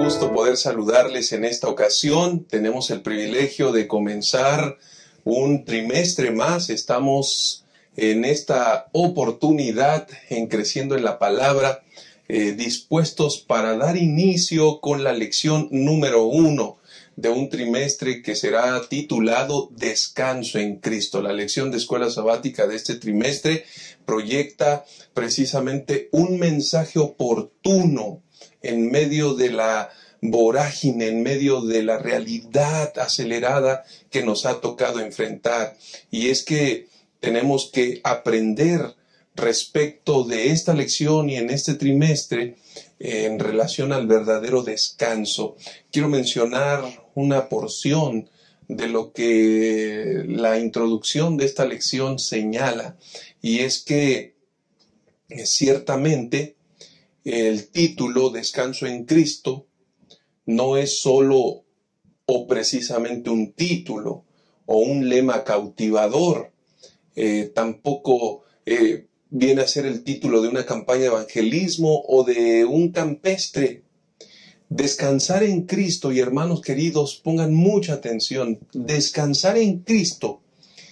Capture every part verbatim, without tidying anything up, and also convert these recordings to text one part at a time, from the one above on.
gusto poder saludarles en esta ocasión. Tenemos el privilegio de comenzar un trimestre más. Estamos en esta oportunidad en Creciendo en la Palabra, eh, dispuestos para dar inicio con la lección número uno de un trimestre que será titulado Descanso en Cristo. La lección de escuela sabática de este trimestre proyecta precisamente un mensaje oportuno en medio de la vorágine, en medio de la realidad acelerada que nos ha tocado enfrentar. Y es que tenemos que aprender respecto de esta lección y en este trimestre eh, en relación al verdadero descanso. Quiero mencionar una porción de lo que la introducción de esta lección señala, y es que eh, ciertamente el título Descanso en Cristo no es solo o precisamente un título o un lema cautivador, eh, tampoco eh, viene a ser el título de una campaña de evangelismo o de un campestre. Descansar en Cristo, y hermanos queridos, pongan mucha atención, descansar en Cristo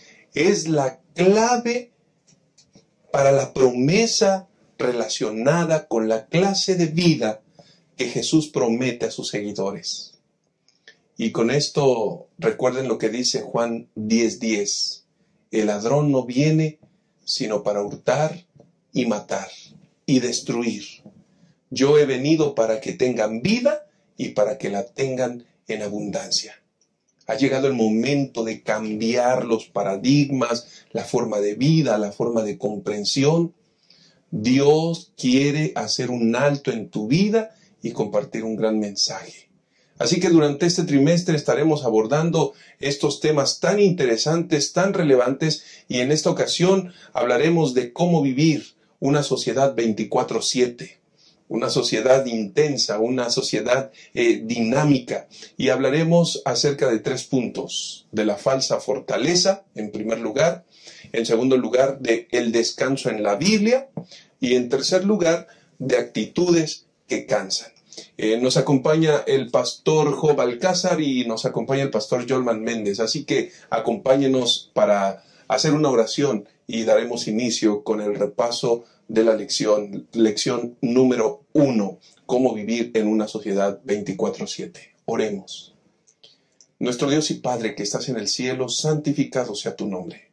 es la clave para la promesa relacionada con la clase de vida que Jesús promete a sus seguidores. Y con esto recuerden lo que dice Juan diez diez. El ladrón no viene sino para hurtar y matar y destruir. Yo he venido para que tengan vida y para que la tengan en abundancia. Ha llegado el momento de cambiar los paradigmas, la forma de vida, la forma de comprensión. Dios quiere hacer un alto en tu vida y compartir un gran mensaje. Así que durante este trimestre estaremos abordando estos temas tan interesantes, tan relevantes, y en esta ocasión hablaremos de cómo vivir una sociedad veinticuatro siete, una sociedad intensa, una sociedad eh, dinámica, y hablaremos acerca de tres puntos: de la falsa fortaleza, en primer lugar; en segundo lugar, de el descanso en la Biblia; y en tercer lugar, de actitudes que cansan. Eh, nos acompaña el pastor Job Alcázar y nos acompaña el pastor Jolman Méndez, así que acompáñenos para hacer una oración y daremos inicio con el repaso de la lección, lección número uno, cómo vivir en una sociedad veinticuatro siete. Oremos. Nuestro Dios y Padre que estás en el cielo, santificado sea tu nombre.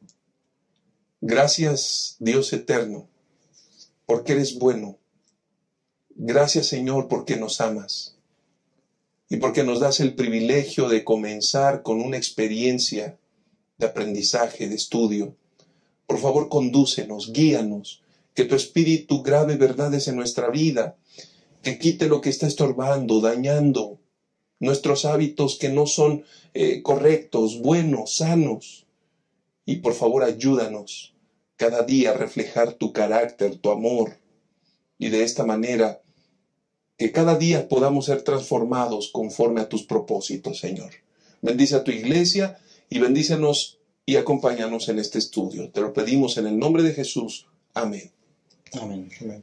Gracias, Dios eterno, porque eres bueno. Gracias, Señor, porque nos amas y porque nos das el privilegio de comenzar con una experiencia de aprendizaje, de estudio. Por favor, condúcenos, guíanos, que tu Espíritu grabe verdades en nuestra vida, que quite lo que está estorbando, dañando nuestros hábitos que no son eh, correctos, buenos, sanos. Y por favor, ayúdanos cada día a reflejar tu carácter, tu amor, y de esta manera que cada día podamos ser transformados conforme a tus propósitos, Señor. Bendice a tu iglesia y bendícenos y acompáñanos en este estudio. Te lo pedimos en el nombre de Jesús. Amén. Amén. Amén.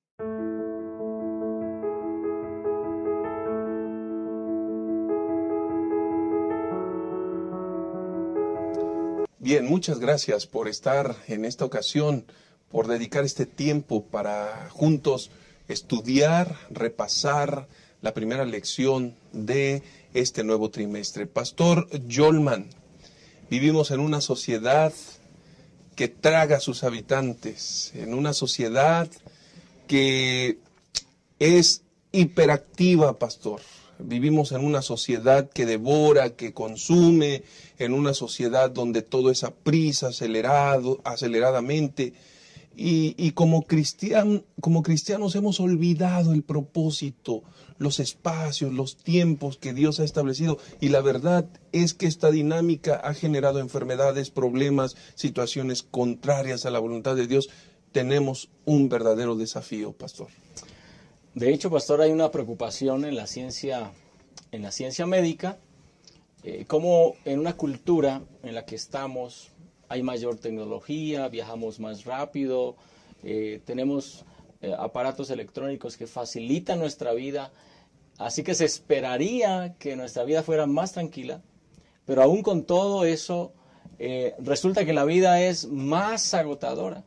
Bien, muchas gracias por estar en esta ocasión, por dedicar este tiempo para juntos estudiar, repasar la primera lección de este nuevo trimestre. Pastor Jolman, vivimos en una sociedad que traga a sus habitantes, en una sociedad que es hiperactiva, pastor. Vivimos en una sociedad que devora, que consume, en una sociedad donde todo es a prisa, acelerado, aceleradamente. Y, y como, cristian, como cristianos hemos olvidado el propósito, los espacios, los tiempos que Dios ha establecido. Y la verdad es que esta dinámica ha generado enfermedades, problemas, situaciones contrarias a la voluntad de Dios. Tenemos un verdadero desafío, pastor. De hecho, pastor, hay una preocupación en la ciencia, en la ciencia médica, eh, como en una cultura en la que estamos hay mayor tecnología, viajamos más rápido, eh, tenemos eh, aparatos electrónicos que facilitan nuestra vida. así que se esperaría que nuestra vida fuera más tranquila, pero aún con todo eso, eh, resulta que la vida es más agotadora.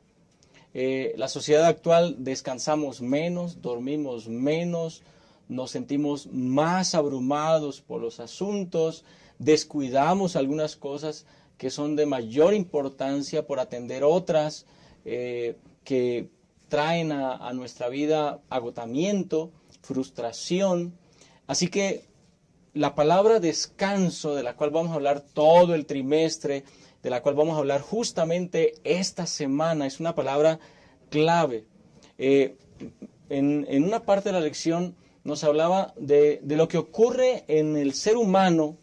Eh, la sociedad actual descansamos menos, dormimos menos, nos sentimos más abrumados por los asuntos, descuidamos algunas cosas que son de mayor importancia por atender otras eh, que traen a, a nuestra vida agotamiento, frustración. Así que la palabra descanso, de la cual vamos a hablar todo el trimestre, de la cual vamos a hablar justamente esta semana, es una palabra clave. Eh, en, en una parte de la lección nos hablaba de, de lo que ocurre en el ser humano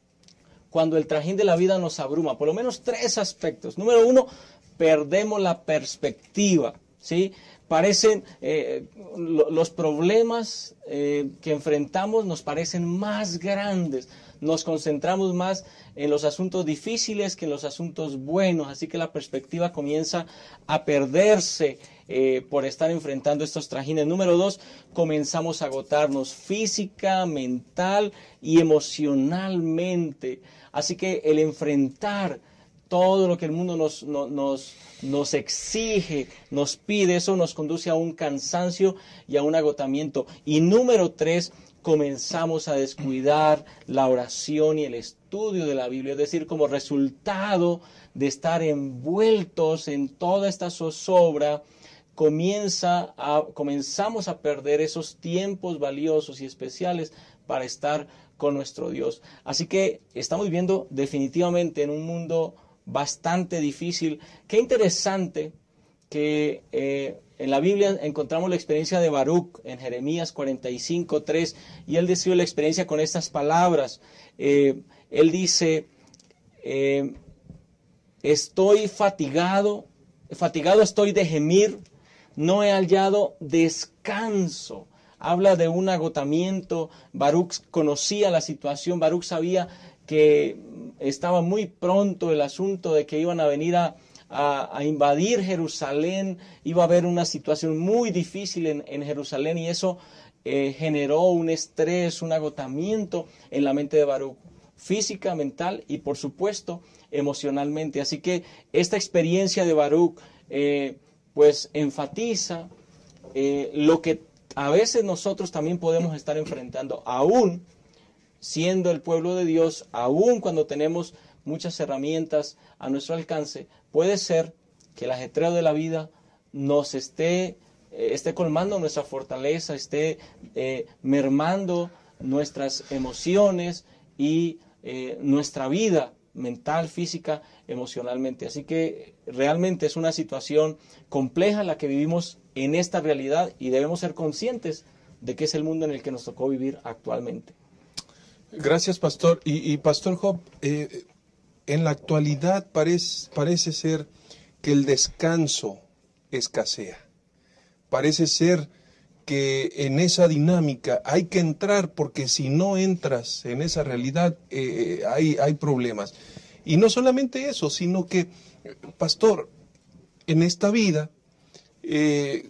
cuando el trajín de la vida nos abruma. Por lo menos tres aspectos. Número uno, perdemos la perspectiva, ¿sí? Parecen, eh, lo, los problemas eh, que enfrentamos nos parecen más grandes. Nos concentramos más en los asuntos difíciles que en los asuntos buenos. Así que la perspectiva comienza a perderse eh, por estar enfrentando estos trajines. Número dos, comenzamos a agotarnos física, mental y emocionalmente. Así que el enfrentar todo lo que el mundo nos, nos, nos, nos exige, nos pide, eso nos conduce a un cansancio y a un agotamiento. Y número tres, comenzamos a descuidar la oración y el estudio de la Biblia. Es decir, como resultado de estar envueltos en toda esta zozobra, comienza a, comenzamos a perder esos tiempos valiosos y especiales para estar con nuestro Dios. Así que estamos viviendo definitivamente en un mundo bastante difícil. Qué interesante que eh, en la Biblia encontramos la experiencia de Baruc en Jeremías cuarenta y cinco, tres, y él describe la experiencia con estas palabras. Eh, él dice, eh, estoy fatigado, fatigado estoy de gemir, no he hallado descanso. Habla de un agotamiento. Baruc conocía la situación, Baruc sabía que estaba muy pronto el asunto de que iban a venir a, a, a invadir Jerusalén, iba a haber una situación muy difícil en, en Jerusalén, y eso eh, generó un estrés, un agotamiento en la mente de Baruc, física, mental y por supuesto emocionalmente. Así que esta experiencia de Baruc eh, pues enfatiza eh, lo que a veces nosotros también podemos estar enfrentando, aún siendo el pueblo de Dios, aún cuando tenemos muchas herramientas a nuestro alcance. Puede ser que el ajetreo de la vida nos esté, eh, esté colmando nuestra fortaleza, esté eh, mermando nuestras emociones y eh, nuestra vida mental, física, emocionalmente. Así que realmente es una situación compleja la que vivimos en esta realidad, y debemos ser conscientes de que es el mundo en el que nos tocó vivir actualmente. Gracias, Pastor. Y, y Pastor Job, eh, en la actualidad parece, parece ser que el descanso escasea. Parece ser que en esa dinámica hay que entrar, porque si no entras en esa realidad eh, hay, hay problemas. Y no solamente eso, sino que, Pastor, en esta vida eh,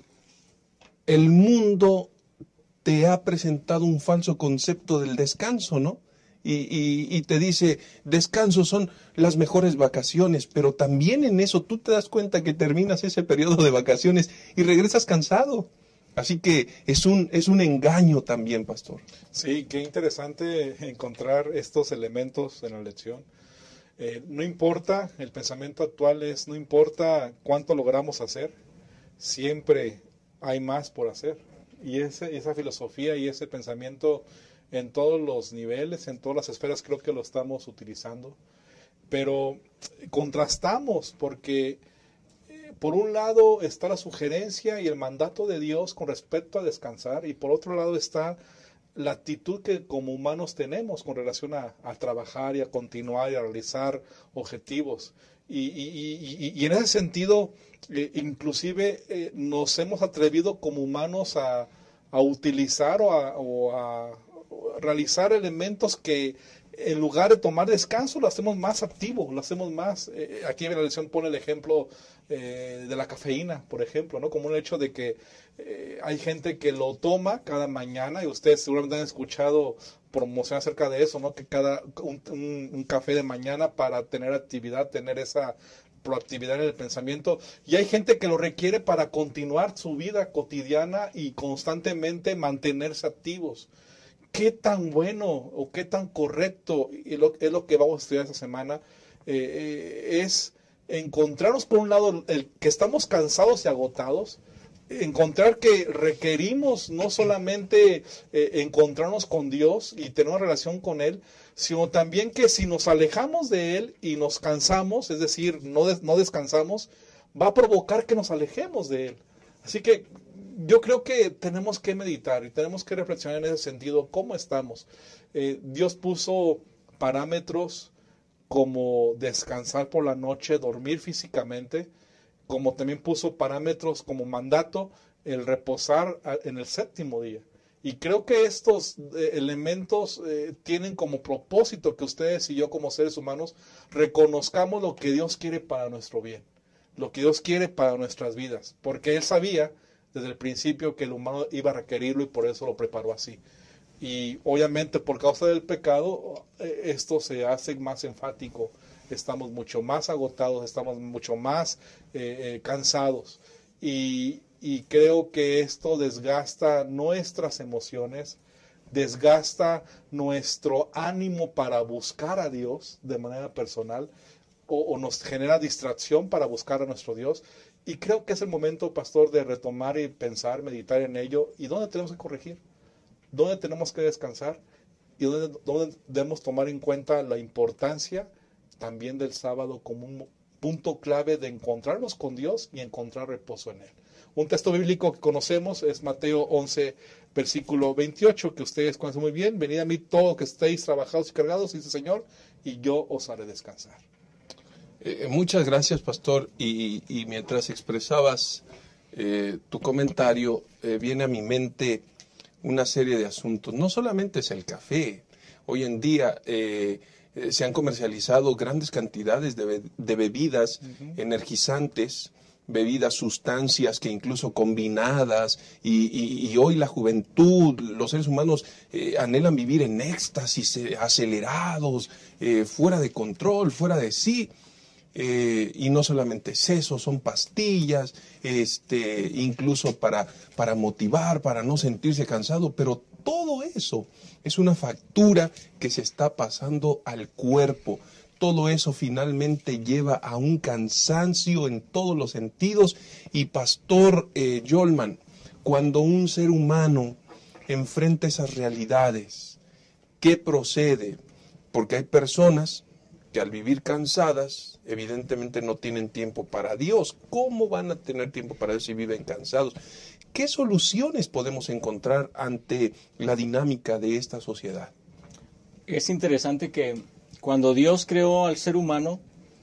el mundo te ha presentado un falso concepto del descanso, ¿no? Y, y, y te dice, descanso son las mejores vacaciones, pero también en eso tú te das cuenta que terminas ese periodo de vacaciones y regresas cansado. Así que es un, es un engaño también, Pastor. Sí, qué interesante encontrar estos elementos en la lección. Eh, no importa, el pensamiento actual es, no importa cuánto logramos hacer, siempre hay más por hacer. Y ese, esa filosofía y ese pensamiento en todos los niveles, en todas las esferas, creo que lo estamos utilizando. Pero contrastamos, porque eh, por un lado está la sugerencia y el mandato de Dios con respecto a descansar, y por otro lado está la actitud que como humanos tenemos con relación a, a trabajar y a continuar y a realizar objetivos. Y, y, y, y en ese sentido, eh, inclusive eh, nos hemos atrevido como humanos a, a utilizar o a, o a realizar elementos que en lugar de tomar descanso, lo hacemos más activo, lo hacemos más, eh, aquí en la lección pone el ejemplo eh, de la cafeína, por ejemplo, ¿no? Como un hecho de que eh, hay gente que lo toma cada mañana, y ustedes seguramente han escuchado promoción acerca de eso, ¿no? Que cada, un, un, un café de mañana para tener actividad, tener esa proactividad en el pensamiento, y hay gente que lo requiere para continuar su vida cotidiana y constantemente mantenerse activos. ¿Qué tan bueno o qué tan correcto es lo, es lo que vamos a estudiar esta semana? Eh, eh, es encontrarnos, por un lado, el que estamos cansados y agotados, encontrar que requerimos no solamente eh, encontrarnos con Dios y tener una relación con Él, sino también que si nos alejamos de Él y nos cansamos, es decir, no, des, no descansamos, va a provocar que nos alejemos de Él. Así que yo creo que tenemos que meditar y tenemos que reflexionar en ese sentido, ¿cómo estamos? Eh, Dios puso parámetros como descansar por la noche, dormir físicamente, como también puso parámetros como mandato el reposar en el séptimo día. Y creo que estos eh, elementos eh, tienen como propósito que ustedes y yo como seres humanos reconozcamos lo que Dios quiere para nuestro bien, lo que Dios quiere para nuestras vidas, porque Él sabía desde el principio que el humano iba a requerirlo y por eso lo preparó así. Y obviamente por causa del pecado eh, esto se hace más enfático. Estamos mucho más agotados, estamos mucho más eh, eh, cansados. Y, y creo que esto desgasta nuestras emociones, desgasta nuestro ánimo para buscar a Dios de manera personal, o, o nos genera distracción para buscar a nuestro Dios. Y creo que es el momento, pastor, de retomar y pensar, meditar en ello. ¿Y dónde tenemos que corregir? ¿Dónde tenemos que descansar? ¿Y dónde, dónde debemos tomar en cuenta la importancia también del sábado como un punto clave de encontrarnos con Dios y encontrar reposo en Él? Un texto bíblico que conocemos es Mateo once, versículo veintiocho, que ustedes conocen muy bien. Venid a mí todos que estéis trabajados y cargados, dice el Señor, y yo os haré descansar. Eh, muchas gracias, pastor. Y, y mientras expresabas eh, tu comentario, eh, viene a mi mente una serie de asuntos. No solamente es el café. Hoy en día eh, eh, se han comercializado grandes cantidades de, be de bebidas uh-huh. energizantes, bebidas, sustancias que incluso combinadas, y, y, y hoy la juventud, los seres humanos eh, anhelan vivir en éxtasis, eh, acelerados, eh, fuera de control, fuera de sí. Eh, y no solamente es eso, son pastillas, este, incluso para, para motivar, para no sentirse cansado, pero todo eso es una factura que se está pasando al cuerpo. Todo eso finalmente lleva a un cansancio en todos los sentidos. Y pastor eh, Yolman, cuando un ser humano enfrenta esas realidades, ¿qué procede? Porque hay personas que al vivir cansadas, evidentemente no tienen tiempo para Dios. ¿Cómo van a tener tiempo para Dios si viven cansados? ¿Qué soluciones podemos encontrar ante la dinámica de esta sociedad? Es interesante que cuando Dios creó al ser humano,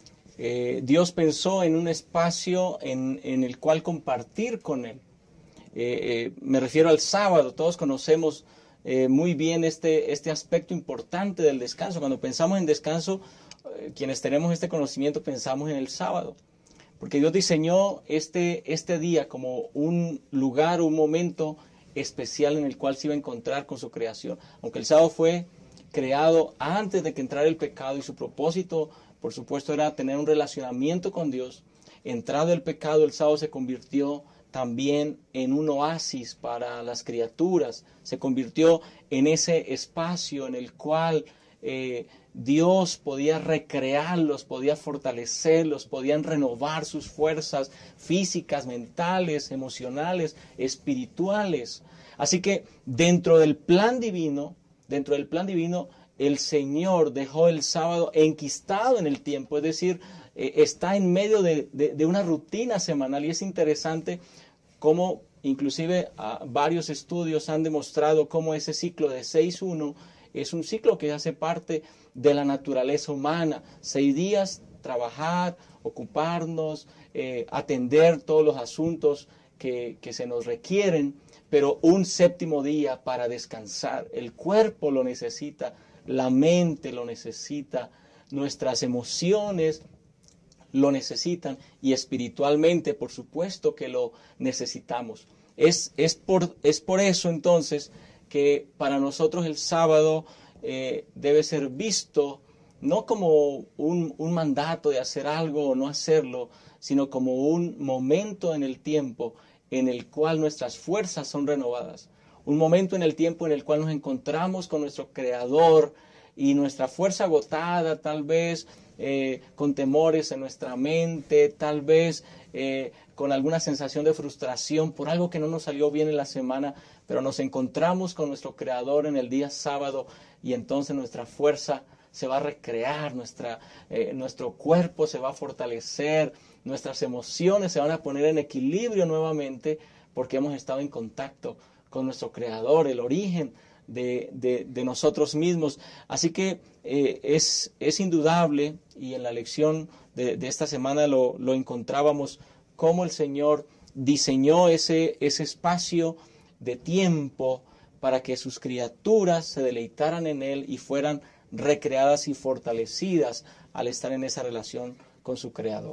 eh, Dios pensó en un espacio en, en el cual compartir con Él. Eh, eh, me refiero al sábado. Todos conocemos eh, muy bien este, este aspecto importante del descanso. Cuando pensamos en descanso, eh, quienes tenemos este conocimiento pensamos en el sábado. Porque Dios diseñó este, este día como un lugar, un momento especial en el cual se iba a encontrar con su creación. Aunque el sábado fue creado antes de que entrara el pecado y su propósito, por supuesto, era tener un relacionamiento con Dios. Entrado el pecado, el sábado se convirtió también en un oasis para las criaturas. Se convirtió en ese espacio en el cual eh, Dios podía recrearlos, podía fortalecerlos, podían renovar sus fuerzas físicas, mentales, emocionales, espirituales. Así que dentro del plan divino, dentro del plan divino, el Señor dejó el sábado enquistado en el tiempo, es decir, eh, está en medio de, de, de una rutina semanal. Y es interesante cómo inclusive uh, varios estudios han demostrado cómo ese ciclo de seis uno es un ciclo que hace parte de la naturaleza humana. Seis días, trabajar, ocuparnos, eh, atender todos los asuntos que, que se nos requieren, pero un séptimo día para descansar. El cuerpo lo necesita, la mente lo necesita, nuestras emociones lo necesitan y espiritualmente, por supuesto que lo necesitamos. Es, es, por, es por eso entonces que para nosotros el sábado eh, debe ser visto no como un, un mandato de hacer algo o no hacerlo, sino como un momento en el tiempo en el cual nuestras fuerzas son renovadas. Un momento en el tiempo en el cual nos encontramos con nuestro Creador y nuestra fuerza agotada, tal vez eh, con temores en nuestra mente, tal vez eh, con alguna sensación de frustración por algo que no nos salió bien en la semana, pero nos encontramos con nuestro Creador en el día sábado y entonces nuestra fuerza se va a recrear, nuestra, eh, nuestro cuerpo se va a fortalecer, nuestras emociones se van a poner en equilibrio nuevamente porque hemos estado en contacto con nuestro Creador, el origen de, de, de nosotros mismos. Así que eh, es, es indudable, y en la lección de, de esta semana lo, lo encontrábamos, cómo el Señor diseñó ese, ese espacio de tiempo para que sus criaturas se deleitaran en Él y fueran recreadas y fortalecidas al estar en esa relación con su Creador.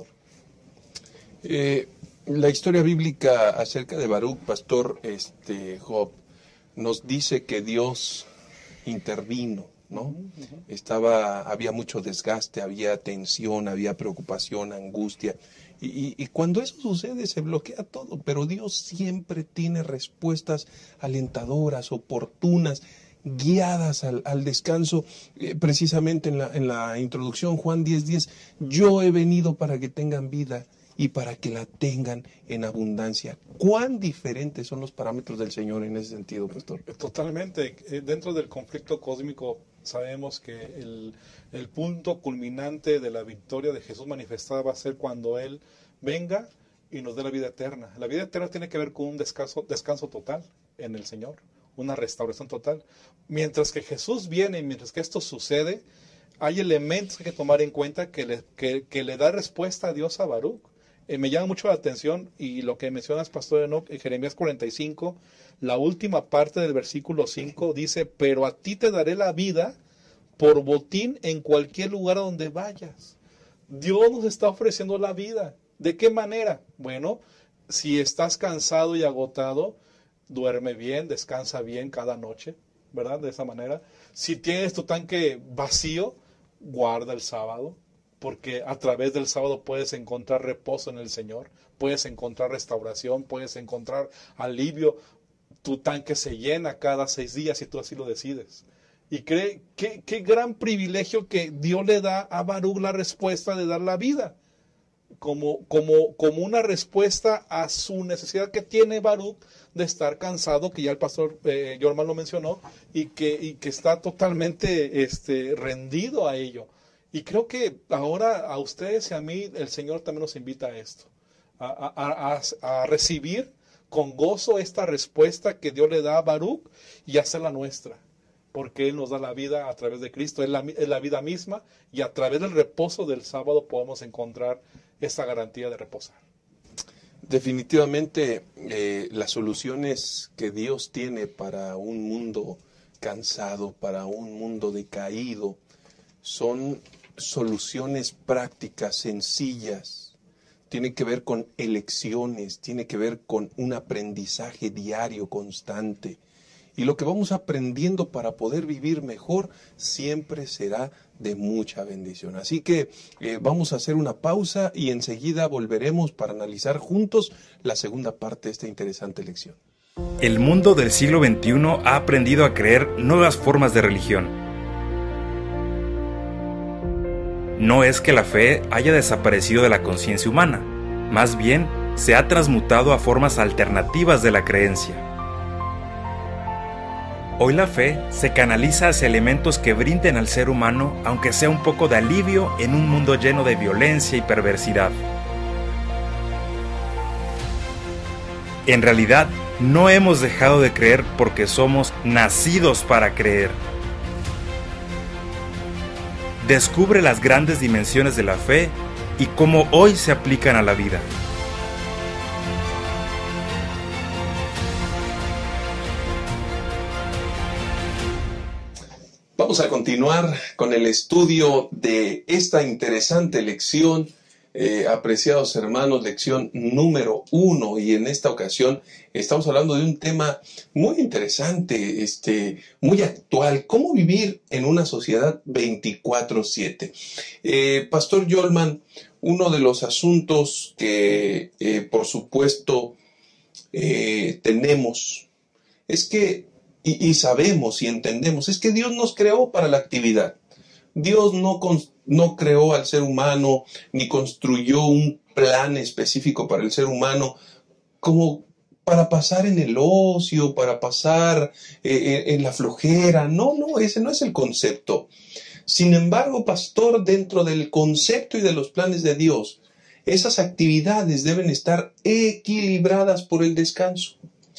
Eh, la historia bíblica acerca de Baruch, pastor este, Job, nos dice que Dios intervino, ¿no? Uh-huh, uh-huh. Estaba, había mucho desgaste, había tensión, había preocupación, angustia. Y, y, y cuando eso sucede se bloquea todo, pero Dios siempre tiene respuestas alentadoras, oportunas, guiadas al, al descanso. Eh, precisamente en la, en la introducción, Juan diez diez, yo he venido para que tengan vida y para que la tengan en abundancia. ¿Cuán diferentes son los parámetros del Señor en ese sentido, pastor? Totalmente. Dentro del conflicto cósmico sabemos que el, el punto culminante de la victoria de Jesús manifestada va a ser cuando Él venga y nos dé la vida eterna. La vida eterna tiene que ver con un descanso, descanso total en el Señor, una restauración total. Mientras que Jesús viene y mientras que esto sucede, hay elementos que hay que tomar en cuenta que le, que, que le da respuesta a Dios a Baruch. Eh, me llama mucho la atención y lo que mencionas, pastor Enoch, en Jeremías cuarenta y cinco, la última parte del versículo cinco dice, pero a ti te daré la vida por botín en cualquier lugar a donde vayas. Dios nos está ofreciendo la vida. ¿De qué manera? Bueno, si estás cansado y agotado, duerme bien, descansa bien cada noche, ¿verdad? De esa manera. Si tienes tu tanque vacío, guarda el sábado, porque a través del sábado puedes encontrar reposo en el Señor, puedes encontrar restauración, puedes encontrar alivio. Tu tanque se llena cada seis días si tú así lo decides. Y cree, qué, qué gran privilegio que Dios le da a Baruch la respuesta de dar la vida. Como, como, como una respuesta a su necesidad que tiene Baruch de estar cansado, que ya el pastor eh, Jorman lo mencionó, y que, y que está totalmente este, rendido a ello. Y creo que ahora a ustedes y a mí el Señor también nos invita a esto, a, a, a, a recibir con gozo esta respuesta que Dios le da a Baruch y hacerla nuestra, porque Él nos da la vida a través de Cristo, es la, es la vida misma, y a través del reposo del sábado podemos encontrar esa garantía de reposar. Definitivamente eh, las soluciones que Dios tiene para un mundo cansado, para un mundo decaído, son soluciones prácticas, sencillas. Tiene que ver con elecciones, tiene que ver con un aprendizaje diario, constante. Y lo que vamos aprendiendo para poder vivir mejor siempre será de mucha bendición. Así que eh, vamos a hacer una pausa y enseguida volveremos para analizar juntos la segunda parte de esta interesante lección. El mundo del siglo veintiuno ha aprendido a creer nuevas formas de religión. No es que la fe haya desaparecido de la conciencia humana, más bien se ha transmutado a formas alternativas de la creencia. Hoy la fe se canaliza hacia elementos que brinden al ser humano, aunque sea un poco de alivio en un mundo lleno de violencia y perversidad. En realidad, no hemos dejado de creer porque somos nacidos para creer. Descubre las grandes dimensiones de la fe y cómo hoy se aplican a la vida. Vamos a continuar con el estudio de esta interesante lección, eh, apreciados hermanos, lección número uno, y en esta ocasión estamos hablando de un tema muy interesante, este, muy actual: cómo vivir en una sociedad veinticuatro siete. Eh, Pastor Yolman, uno de los asuntos que eh, por supuesto eh, tenemos es que Y, y sabemos y entendemos, es que Dios nos creó para la actividad. Dios no, con, no creó al ser humano, ni construyó un plan específico para el ser humano, como para pasar en el ocio, para pasar eh, en la flojera. No, no, ese no es el concepto. Sin embargo, pastor, dentro del concepto y de los planes de Dios, esas actividades deben estar equilibradas por el descanso.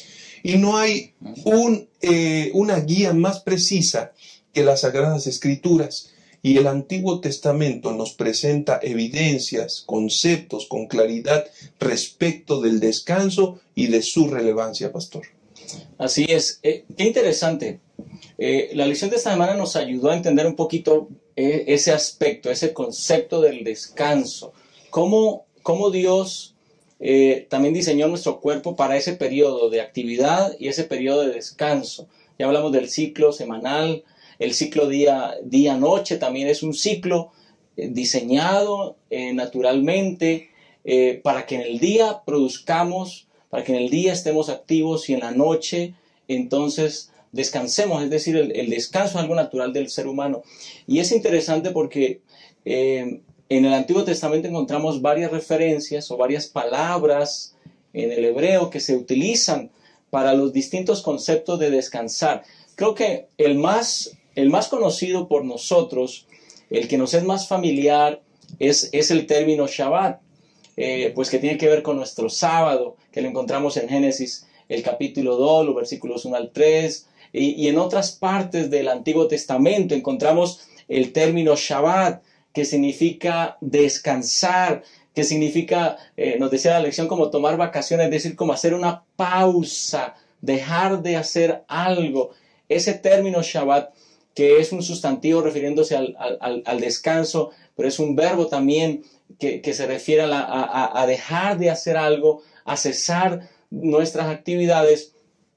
Y no hay un, eh, una guía más precisa que las Sagradas Escrituras. Y el Antiguo Testamento nos presenta evidencias, conceptos con claridad respecto del descanso y de su relevancia, pastor. Así es. Eh, qué interesante. Eh, la lección de esta semana nos ayudó a entender un poquito eh, ese aspecto, ese concepto del descanso. Cómo, cómo Dios... Eh, también diseñó nuestro cuerpo para ese periodo de actividad y ese periodo de descanso. Ya hablamos del ciclo semanal, el ciclo día, día-noche también es un ciclo eh, diseñado eh, naturalmente eh, para que en el día produzcamos, para que en el día estemos activos y en la noche entonces descansemos. Es decir, el, el descanso es algo natural del ser humano. Y es interesante porque eh, en el Antiguo Testamento encontramos varias referencias o varias palabras en el hebreo que se utilizan para los distintos conceptos de descansar. Creo que el más, el más conocido por nosotros, el que nos es más familiar, es, es el término Shabbat, eh, pues que tiene que ver con nuestro sábado, que lo encontramos en Génesis el capítulo dos, los versículos uno al tres, y, y en otras partes del Antiguo Testamento encontramos el término Shabbat, que significa descansar, que significa, eh, nos decía la lección, como tomar vacaciones, es decir, como hacer una pausa, dejar de hacer algo. Ese término Shabbat, que es un sustantivo refiriéndose al, al, al descanso, pero es un verbo también que, que se refiere a, la, a, a dejar de hacer algo, a cesar nuestras actividades.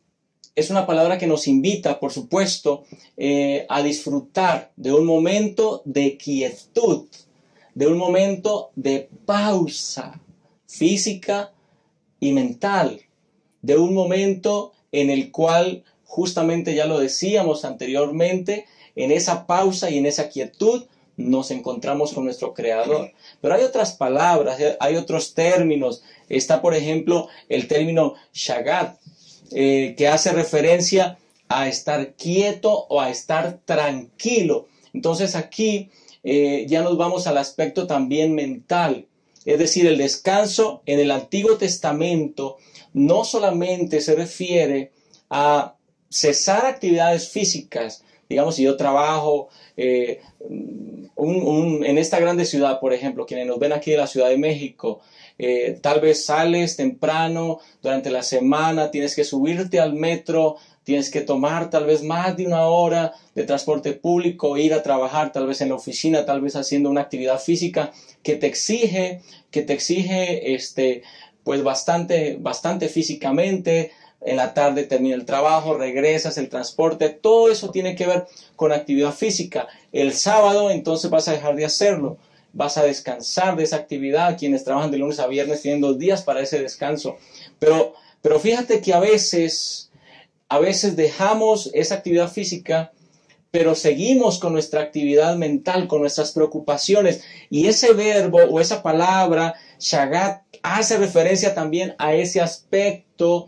Es una palabra que nos invita, por supuesto, eh, a disfrutar de un momento de quietud, de un momento de pausa física y mental, de un momento en el cual, justamente ya lo decíamos anteriormente, en esa pausa y en esa quietud nos encontramos con nuestro Creador. Pero hay otras palabras, hay otros términos. Está, por ejemplo, el término shagat, Eh, que hace referencia a estar quieto o a estar tranquilo. Entonces aquí eh, ya nos vamos al aspecto también mental. Es decir, el descanso en el Antiguo Testamento no solamente se refiere a cesar actividades físicas. Digamos, si yo trabajo eh, un, un, en esta grande ciudad, por ejemplo, quienes nos ven aquí de la Ciudad de México, Eh, tal vez sales temprano durante la semana, tienes que subirte al metro, tienes que tomar tal vez más de una hora de transporte público, ir a trabajar tal vez en la oficina, tal vez haciendo una actividad física que te exige, que te exige este, pues bastante, bastante físicamente. En la tarde termina el trabajo, regresas, el transporte, todo eso tiene que ver con actividad física. El sábado entonces vas a dejar de hacerlo. Vas a descansar de esa actividad. Quienes trabajan de lunes a viernes tienen dos días para ese descanso. Pero, pero fíjate que a veces, a veces dejamos esa actividad física, pero seguimos con nuestra actividad mental, con nuestras preocupaciones. Y ese verbo o esa palabra, shagat, hace referencia también a ese aspecto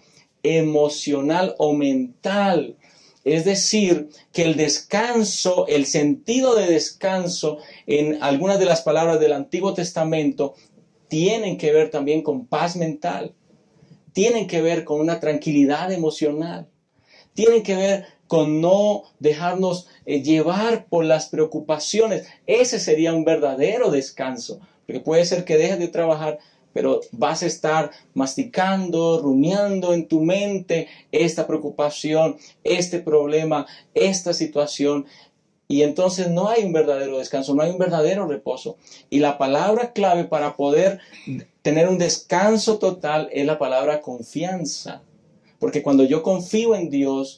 emocional o mental. Es decir, que el descanso, el sentido de descanso en algunas de las palabras del Antiguo Testamento tienen que ver también con paz mental, tienen que ver con una tranquilidad emocional, tienen que ver con no dejarnos eh, llevar por las preocupaciones. Ese sería un verdadero descanso, porque puede ser que dejes de trabajar, pero vas a estar masticando, rumiando en tu mente esta preocupación, este problema, esta situación. Y entonces no hay un verdadero descanso, no hay un verdadero reposo. Y la palabra clave para poder tener un descanso total es la palabra confianza. Porque cuando yo confío en Dios,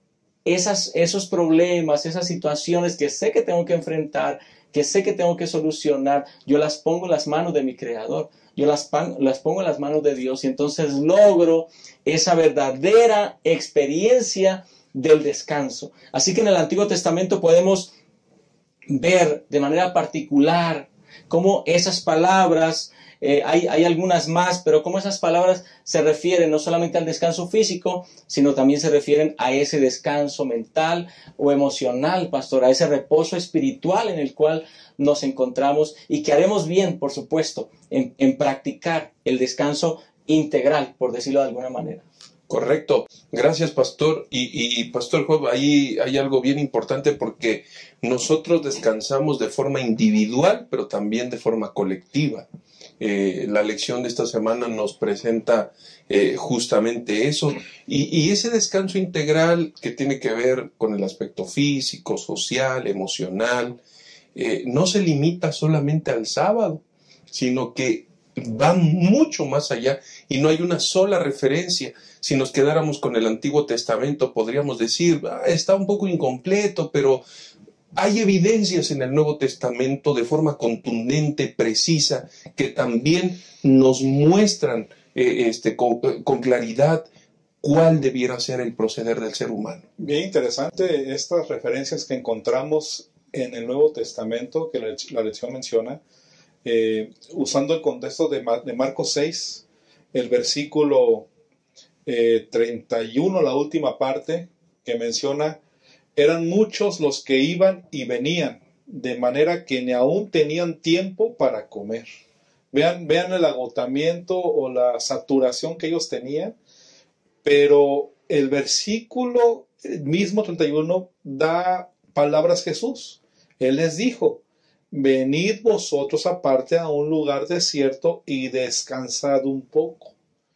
esas, esos problemas, esas situaciones que sé que tengo que enfrentar, que sé que tengo que solucionar, yo las pongo en las manos de mi Creador. Yo las, las pongo en las manos de Dios y entonces logro esa verdadera experiencia del descanso. Así que en el Antiguo Testamento podemos ver de manera particular cómo esas palabras, eh, hay, hay algunas más, pero cómo esas palabras se refieren no solamente al descanso físico, sino también se refieren a ese descanso mental o emocional, pastor, a ese reposo espiritual en el cual nos encontramos y que haremos bien, por supuesto, en, en practicar el descanso integral, por decirlo de alguna manera. Correcto. Gracias, pastor. Y, y pastor Job, ahí hay algo bien importante porque nosotros descansamos de forma individual, pero también de forma colectiva. Eh, la lección de esta semana nos presenta eh, justamente eso. Y, y ese descanso integral que tiene que ver con el aspecto físico, social, emocional, eh, no se limita solamente al sábado, sino que va mucho más allá y no hay una sola referencia. Si nos quedáramos con el Antiguo Testamento, podríamos decir, ah, está un poco incompleto, pero hay evidencias en el Nuevo Testamento de forma contundente, precisa, que también nos muestran eh, este, con, con claridad cuál debiera ser el proceder del ser humano. Bien interesante estas referencias que encontramos en el Nuevo Testamento, que la, la lección menciona, eh, usando el contexto de, Mar, de Marcos seis, el versículo eh, treinta y uno, la última parte, que menciona, eran muchos los que iban y venían, de manera que ni aún tenían tiempo para comer. Vean, vean el agotamiento o la saturación que ellos tenían, pero el versículo mismo treinta y uno da palabras Jesús. Él les dijo, venid vosotros aparte a un lugar desierto y descansad un poco.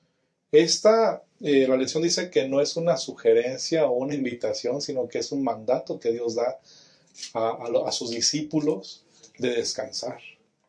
Esta, eh, la lección dice que no es una sugerencia o una invitación, sino que es un mandato que Dios da a, a, a sus discípulos de descansar.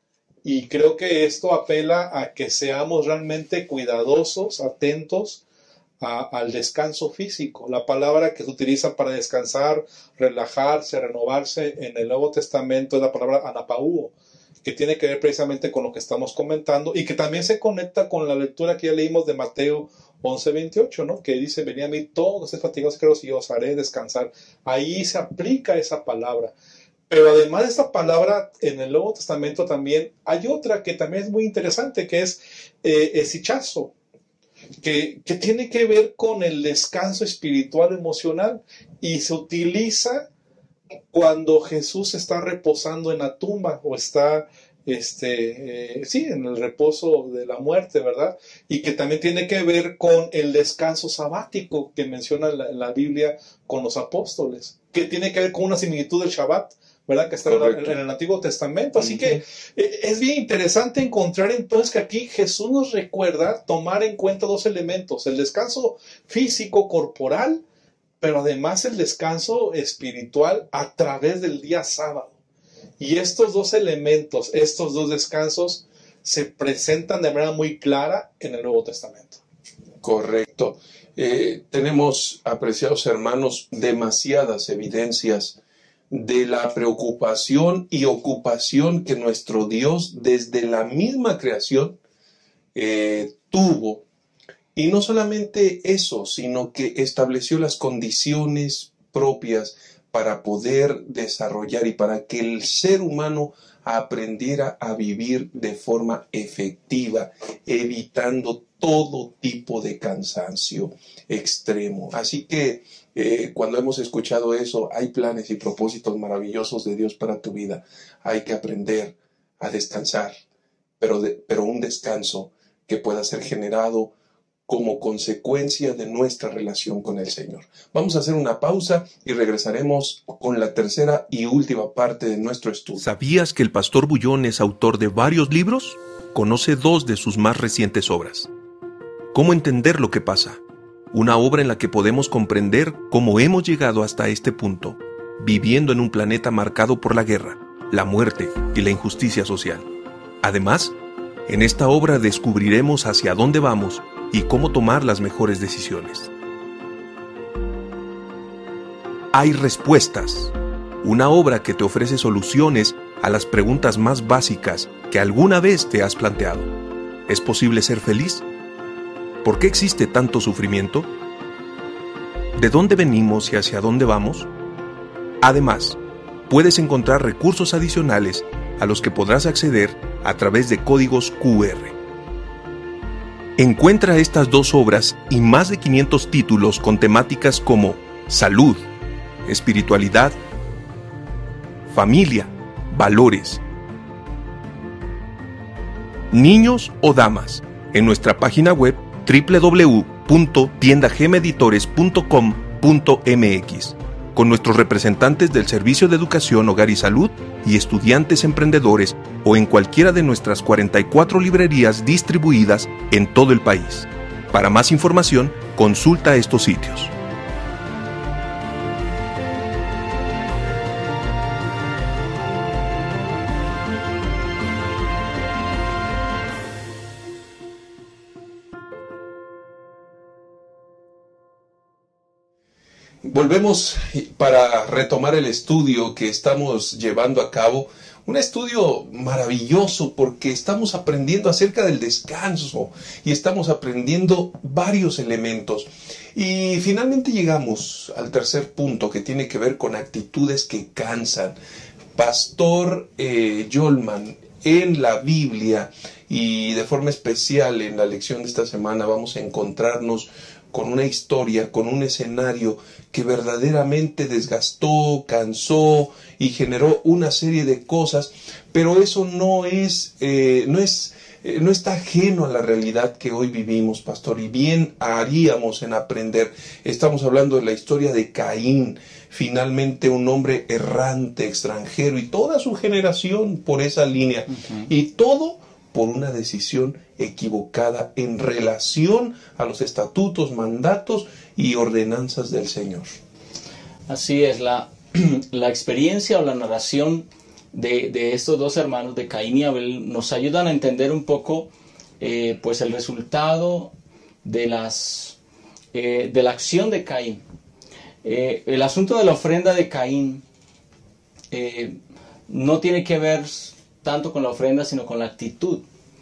Y creo que esto apela a que seamos realmente cuidadosos, atentos a, al descanso físico. La palabra que se utiliza para descansar, relajarse, renovarse en el Nuevo Testamento es la palabra anapauo, que tiene que ver precisamente con lo que estamos comentando y que también se conecta con la lectura que ya leímos de Mateo once veintiocho, ¿no? Que dice, venid a mí todos los fatigados y os haré descansar. Ahí se aplica esa palabra. Pero además de esta palabra, en el Nuevo Testamento también hay otra que también es muy interesante, que es eh, esichazo, que, que tiene que ver con el descanso espiritual emocional y se utiliza cuando Jesús está reposando en la tumba o está este, eh, sí, en el reposo de la muerte, ¿verdad? Y que también tiene que ver con el descanso sabático que menciona la, la Biblia con los apóstoles, que tiene que ver con una similitud del Shabbat, ¿verdad? Que está en, en el Antiguo Testamento. Así uh-huh. que eh, es bien interesante encontrar entonces que aquí Jesús nos recuerda tomar en cuenta dos elementos, el descanso físico, corporal, pero además el descanso espiritual a través del día sábado. Y estos dos elementos, estos dos descansos, se presentan de manera muy clara en el Nuevo Testamento. Correcto. Eh, tenemos, apreciados hermanos, demasiadas evidencias de la preocupación y ocupación que nuestro Dios desde la misma creación eh, tuvo. Y no solamente eso, sino que estableció las condiciones propias para poder desarrollar y para que el ser humano aprendiera a vivir de forma efectiva, evitando todo tipo de cansancio extremo. Así que eh, cuando hemos escuchado eso, hay planes y propósitos maravillosos de Dios para tu vida. Hay que aprender a descansar, pero, de, pero un descanso que pueda ser generado como consecuencia de nuestra relación con el Señor. Vamos a hacer una pausa y regresaremos con la tercera y última parte de nuestro estudio. ¿Sabías que el pastor Bullón es autor de varios libros? Conoce dos de sus más recientes obras. ¿Cómo entender lo que pasa? Una obra en la que podemos comprender cómo hemos llegado hasta este punto. viviendo en un planeta marcado por la guerra, la muerte y la injusticia social. Además, en esta obra descubriremos hacia dónde vamos y cómo tomar las mejores decisiones. Hay respuestas, una obra que te ofrece soluciones a las preguntas más básicas que alguna vez te has planteado. ¿Es posible ser feliz? ¿Por qué existe tanto sufrimiento? ¿De dónde venimos y hacia dónde vamos? Además, puedes encontrar recursos adicionales a los que podrás acceder a través de códigos Q R. Encuentra estas dos obras y más de quinientos títulos con temáticas como salud, espiritualidad, familia, valores, niños o damas en nuestra página web doble u doble u doble u punto tienda gem editores punto com punto m x con nuestros representantes del Servicio de Educación, Hogar y Salud y estudiantes emprendedores o en cualquiera de nuestras cuarenta y cuatro librerías distribuidas en todo el país. Para más información, consulta estos sitios. Volvemos para retomar el estudio que estamos llevando a cabo. Un estudio maravilloso porque estamos aprendiendo acerca del descanso y estamos aprendiendo varios elementos. Y finalmente llegamos al tercer punto que tiene que ver con actitudes que cansan. Pastor eh, Yolman, en la Biblia y de forma especial en la lección de esta semana vamos a encontrarnos con una historia, con un escenario que verdaderamente desgastó, cansó y generó una serie de cosas, pero eso no es, eh, no es, eh, no está ajeno a la realidad que hoy vivimos, pastor, y bien haríamos en aprender. Estamos hablando de la historia de Caín, finalmente un hombre errante, extranjero, y toda su generación por esa línea, uh-huh. y todo por una decisión equivocada en relación a los estatutos, mandatos y ordenanzas del Señor. Así es, la, la experiencia o la narración de, de estos dos hermanos, de Caín y Abel, nos ayudan a entender un poco eh, pues el resultado de, las, eh, de la acción de Caín. Eh, el asunto de la ofrenda de Caín eh, no tiene que ver tanto con la ofrenda, sino con la actitud.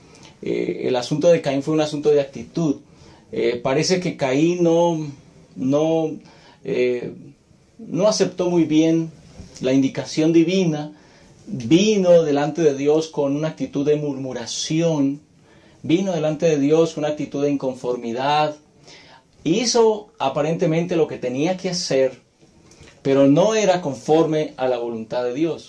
Eh, el asunto de Caín fue un asunto de actitud. Eh, parece que Caín no, no, eh, no aceptó muy bien la indicación divina, vino delante de Dios con una actitud de murmuración, vino delante de Dios con una actitud de inconformidad, hizo aparentemente lo que tenía que hacer, pero no era conforme a la voluntad de Dios.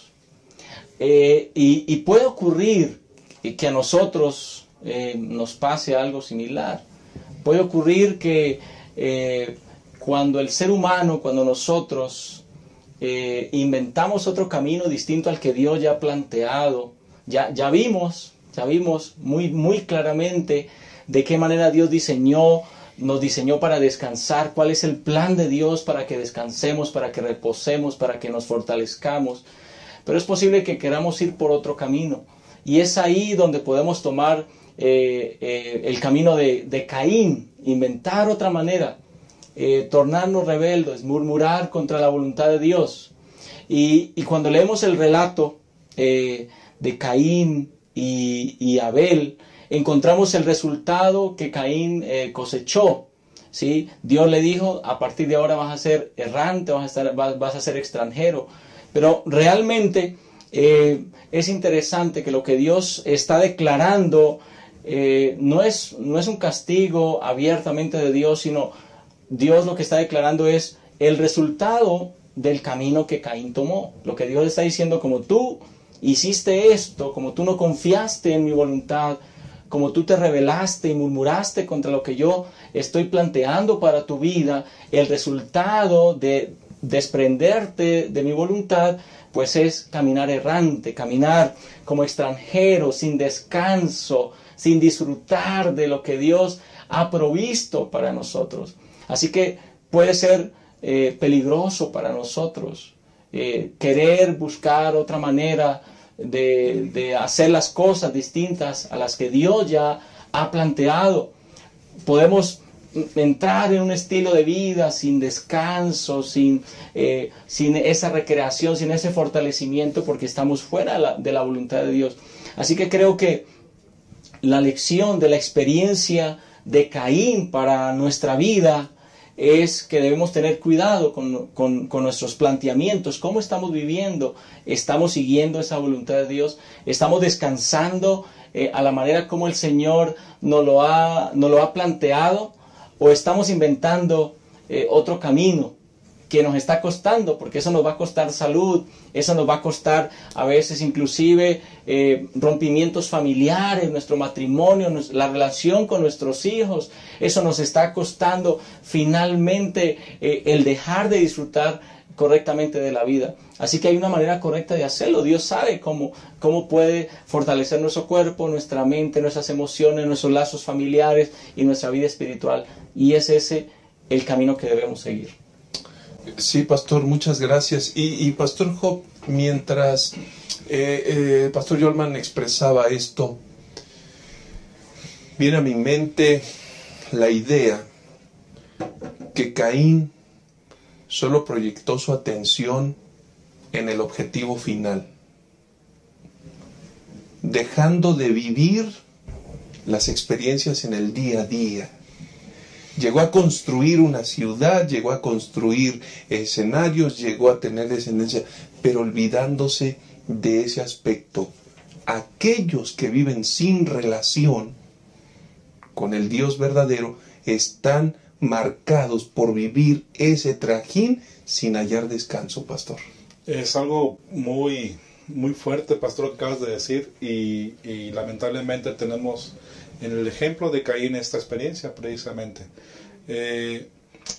Eh, y, y puede ocurrir que a nosotros eh, nos pase algo similar. Puede ocurrir que eh, cuando el ser humano, cuando nosotros eh, inventamos otro camino distinto al que Dios ya ha planteado, ya, ya vimos, ya vimos muy, muy claramente de qué manera Dios diseñó, nos diseñó para descansar, cuál es el plan de Dios para que descansemos, para que reposemos, para que nos fortalezcamos. Pero es posible que queramos ir por otro camino. Y es ahí donde podemos tomar eh, eh, el camino de, de Caín, inventar otra manera, eh, tornarnos rebeldes, murmurar contra la voluntad de Dios. Y, y cuando leemos el relato eh, de Caín y, y Abel, encontramos el resultado que Caín eh, cosechó. ¿Sí? Dios le dijo, a partir de ahora vas a ser errante, vas a, estar, vas, vas a ser extranjero. Pero realmente eh, es interesante que lo que Dios está declarando eh, no es, no es un castigo abiertamente de Dios, sino Dios lo que está declarando es el resultado del camino que Caín tomó. Lo que Dios está diciendo, como tú hiciste esto, como tú no confiaste en mi voluntad, como tú te rebelaste y murmuraste contra lo que yo estoy planteando para tu vida, el resultado de desprenderte de mi voluntad, pues es caminar errante, caminar como extranjero, sin descanso, sin disfrutar de lo que Dios ha provisto para nosotros. Así que puede ser eh, peligroso para nosotros eh, querer buscar otra manera de, de hacer las cosas distintas a las que Dios ya ha planteado. Podemos entrar en un estilo de vida sin descanso, sin, eh, sin esa recreación, sin ese fortalecimiento, porque estamos fuera de la, de la voluntad de Dios. Así que creo que la lección de la experiencia de Caín para nuestra vida es que debemos tener cuidado con, con, con nuestros planteamientos. ¿Cómo estamos viviendo? ¿Estamos siguiendo esa voluntad de Dios? ¿Estamos descansando eh, a la manera como el Señor nos lo ha, nos lo ha planteado? ¿O estamos inventando eh, otro camino que nos está costando? Porque eso nos va a costar salud, eso nos va a costar a veces inclusive eh, rompimientos familiares, nuestro matrimonio, la relación con nuestros hijos. Eso nos está costando finalmente eh, el dejar de disfrutar correctamente de la vida. Así que hay una manera correcta de hacerlo. Dios sabe cómo, cómo puede fortalecer nuestro cuerpo, nuestra mente, nuestras emociones, nuestros lazos familiares y nuestra vida espiritual. Y es ese el camino que debemos seguir. Sí, pastor, muchas gracias. Y, y pastor Job, mientras eh, eh, pastor Yolman expresaba esto, viene a mi mente la idea que Caín solo proyectó su atención en el objetivo final, dejando de vivir las experiencias en el día a día. Llegó a construir una ciudad, llegó a construir escenarios, llegó a tener descendencia, pero olvidándose de ese aspecto. Aquellos que viven sin relación con el Dios verdadero están marcados por vivir ese trajín sin hallar descanso, pastor. Es algo muy, muy fuerte, pastor, que acabas de decir, y, y lamentablemente tenemos en el ejemplo de Caín esta experiencia precisamente. Eh,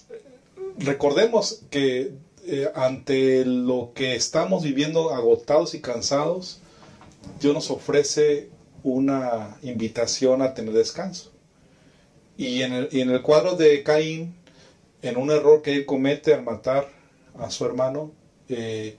recordemos que eh, ante lo que estamos viviendo agotados y cansados, Dios nos ofrece una invitación a tener descanso. Y en el, y en el cuadro de Caín, en un error que él comete al matar a su hermano, eh,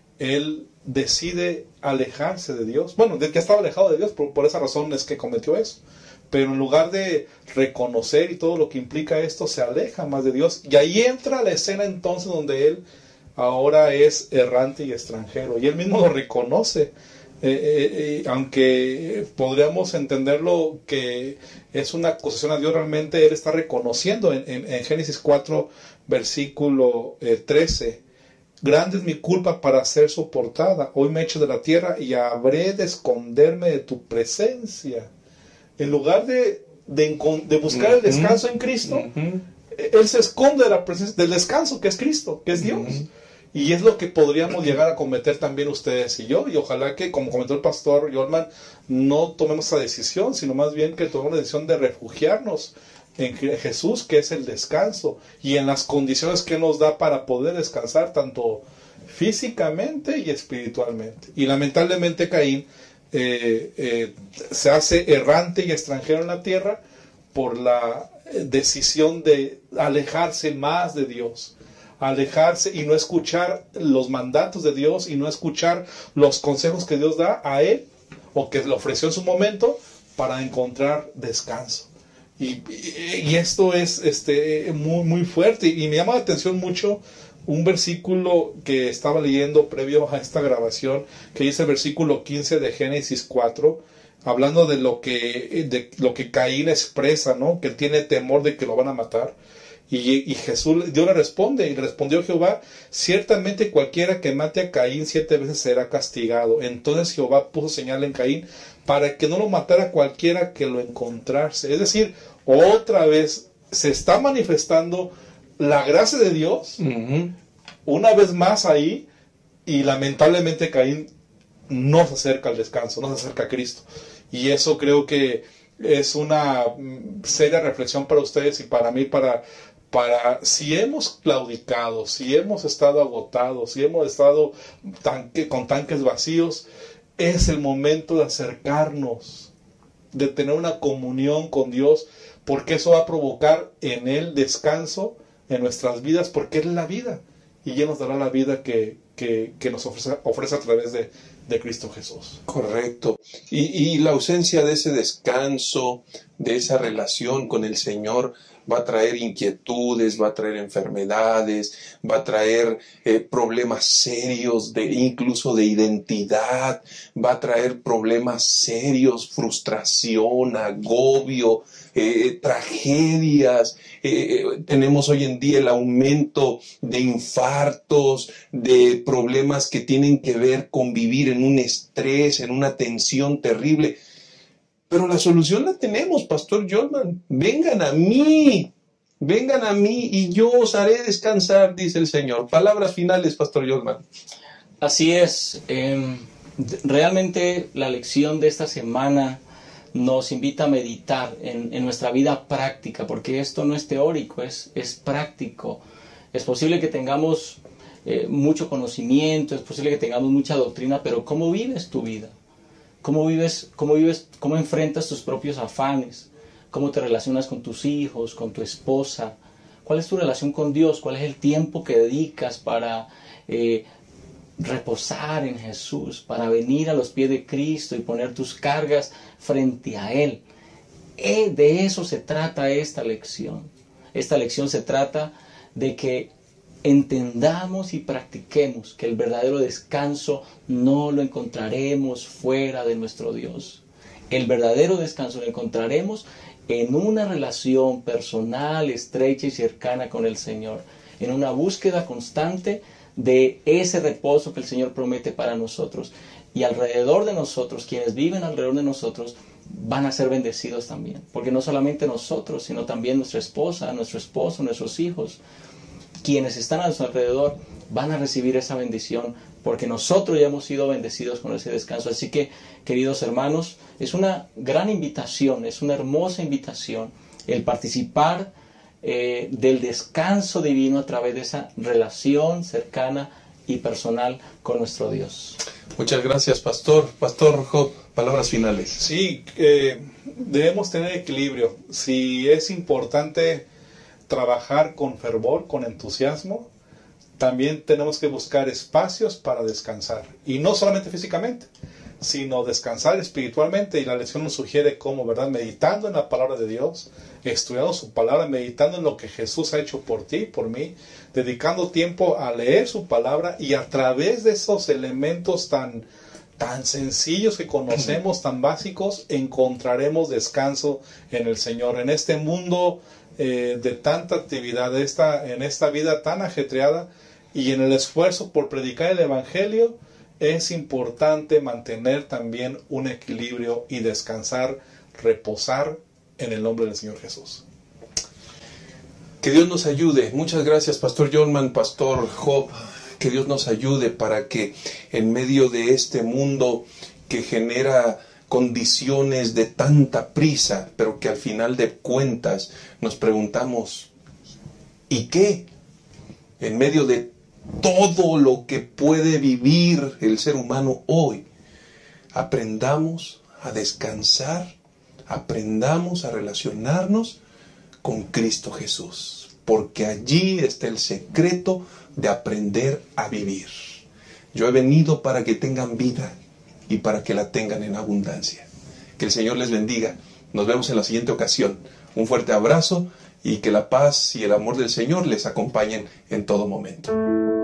él decide alejarse de Dios. Bueno, de que estaba alejado de Dios, por, por esa razón es que cometió eso. Pero en lugar de reconocer y todo lo que implica esto, se aleja más de Dios. Y ahí entra la escena entonces donde él ahora es errante y extranjero. Y él mismo lo reconoce. Eh, eh, eh, aunque podríamos entenderlo que es una acusación a Dios, realmente él está reconociendo en, en, en Génesis cuatro, versículo eh, trece. Grande es mi culpa para ser soportada. Hoy me echo de la tierra y habré de esconderme de tu presencia. En lugar de, de, de buscar uh-huh. el descanso en Cristo, uh-huh. él se esconde de la presencia, del descanso que es Cristo, que es Dios. Uh-huh. Y es lo que podríamos llegar a cometer también ustedes y yo. Y ojalá que, como comentó el pastor Yolman, no tomemos esa decisión, sino más bien que tomemos la decisión de refugiarnos en Jesús, que es el descanso, y en las condiciones que nos da para poder descansar, tanto físicamente y espiritualmente. Y lamentablemente Caín eh, eh, se hace errante y extranjero en la tierra por la decisión de alejarse más de Dios, alejarse y no escuchar los mandatos de Dios y no escuchar los consejos que Dios da a él o que le ofreció en su momento para encontrar descanso. Y, y, y esto es este, muy, muy fuerte, y me llama la atención mucho un versículo que estaba leyendo previo a esta grabación, que dice el versículo quince de Génesis cuatro, hablando de lo que, de lo que Caín expresa, ¿no? Que tiene temor de que lo van a matar. Y, y Jesús, Dios le responde, y respondió Jehová: ciertamente cualquiera que mate a Caín siete veces será castigado. Entonces Jehová puso señal en Caín para que no lo matara cualquiera que lo encontrase. Es decir, otra vez se está manifestando la gracia de Dios, uh-huh. una vez más ahí, y lamentablemente Caín no se acerca al descanso, no se acerca a Cristo. Y eso creo que es una seria reflexión para ustedes y para mí, para, para si hemos claudicado, si hemos estado agotados, si hemos estado tanque, con tanques vacíos, es el momento de acercarnos, de tener una comunión con Dios, porque eso va a provocar en Él descanso en nuestras vidas, porque Él es la vida, y Él nos dará la vida que, que, que nos ofrece, ofrece a través de, de Cristo Jesús. Correcto. Y, y la ausencia de ese descanso, de esa relación con el Señor, va a traer inquietudes, va a traer enfermedades, va a traer eh, problemas serios, de, incluso de identidad, va a traer problemas serios, frustración, agobio, eh, tragedias. Eh, tenemos hoy en día el aumento de infartos, de problemas que tienen que ver con vivir en un estrés, en una tensión terrible. Pero la solución la tenemos, Pastor Jolman. Vengan a mí, vengan a mí y yo os haré descansar, dice el Señor. Palabras finales, Pastor Jolman. Así es. Eh, realmente la lección de esta semana nos invita a meditar en, en nuestra vida práctica, porque esto no es teórico, es, es práctico. Es posible que tengamos eh, mucho conocimiento, es posible que tengamos mucha doctrina, pero ¿cómo vives tu vida? ¿Cómo vives, cómo vives, cómo enfrentas tus propios afanes? ¿Cómo te relacionas con tus hijos, con tu esposa? ¿Cuál es tu relación con Dios? ¿Cuál es el tiempo que dedicas para eh, reposar en Jesús, para venir a los pies de Cristo y poner tus cargas frente a Él? Eh, de eso se trata esta lección. Esta lección se trata de que entendamos y practiquemos que el verdadero descanso no lo encontraremos fuera de nuestro Dios. El verdadero descanso lo encontraremos en una relación personal, estrecha y cercana con el Señor, en una búsqueda constante de ese reposo que el Señor promete para nosotros. Y alrededor de nosotros, quienes viven alrededor de nosotros, van a ser bendecidos también. Porque no solamente nosotros, sino también nuestra esposa, nuestro esposo, nuestros hijos, quienes están a nuestro alrededor van a recibir esa bendición, porque nosotros ya hemos sido bendecidos con ese descanso. Así que, queridos hermanos, es una gran invitación, es una hermosa invitación el participar eh, del descanso divino a través de esa relación cercana y personal con nuestro Dios. Muchas gracias, Pastor. Pastor Job, palabras finales. Sí, eh, debemos tener equilibrio. Si es importante trabajar con fervor, con entusiasmo, también tenemos que buscar espacios para descansar. Y no solamente físicamente, sino descansar espiritualmente. Y la lección nos sugiere cómo, ¿verdad? Meditando en la palabra de Dios, estudiando su palabra, meditando en lo que Jesús ha hecho por ti, por mí, dedicando tiempo a leer su palabra, y a través de esos elementos tan, tan sencillos que conocemos, tan básicos, encontraremos descanso en el Señor. En este mundo eh, de tanta actividad, de esta, en esta vida tan ajetreada, y en el esfuerzo por predicar el Evangelio, es importante mantener también un equilibrio y descansar, reposar en el nombre del Señor Jesús. Que Dios nos ayude. Muchas gracias, Pastor Jolman, Pastor Job. Que Dios nos ayude para que en medio de este mundo que genera condiciones de tanta prisa, pero que al final de cuentas nos preguntamos, ¿y qué? En medio de todo lo que puede vivir el ser humano hoy, aprendamos a descansar, aprendamos a relacionarnos con Cristo Jesús, porque allí está el secreto de aprender a vivir. Yo he venido para que tengan vida y para que la tengan en abundancia. Que el Señor les bendiga. Nos vemos en la siguiente ocasión. Un fuerte abrazo y que la paz y el amor del Señor les acompañen en todo momento.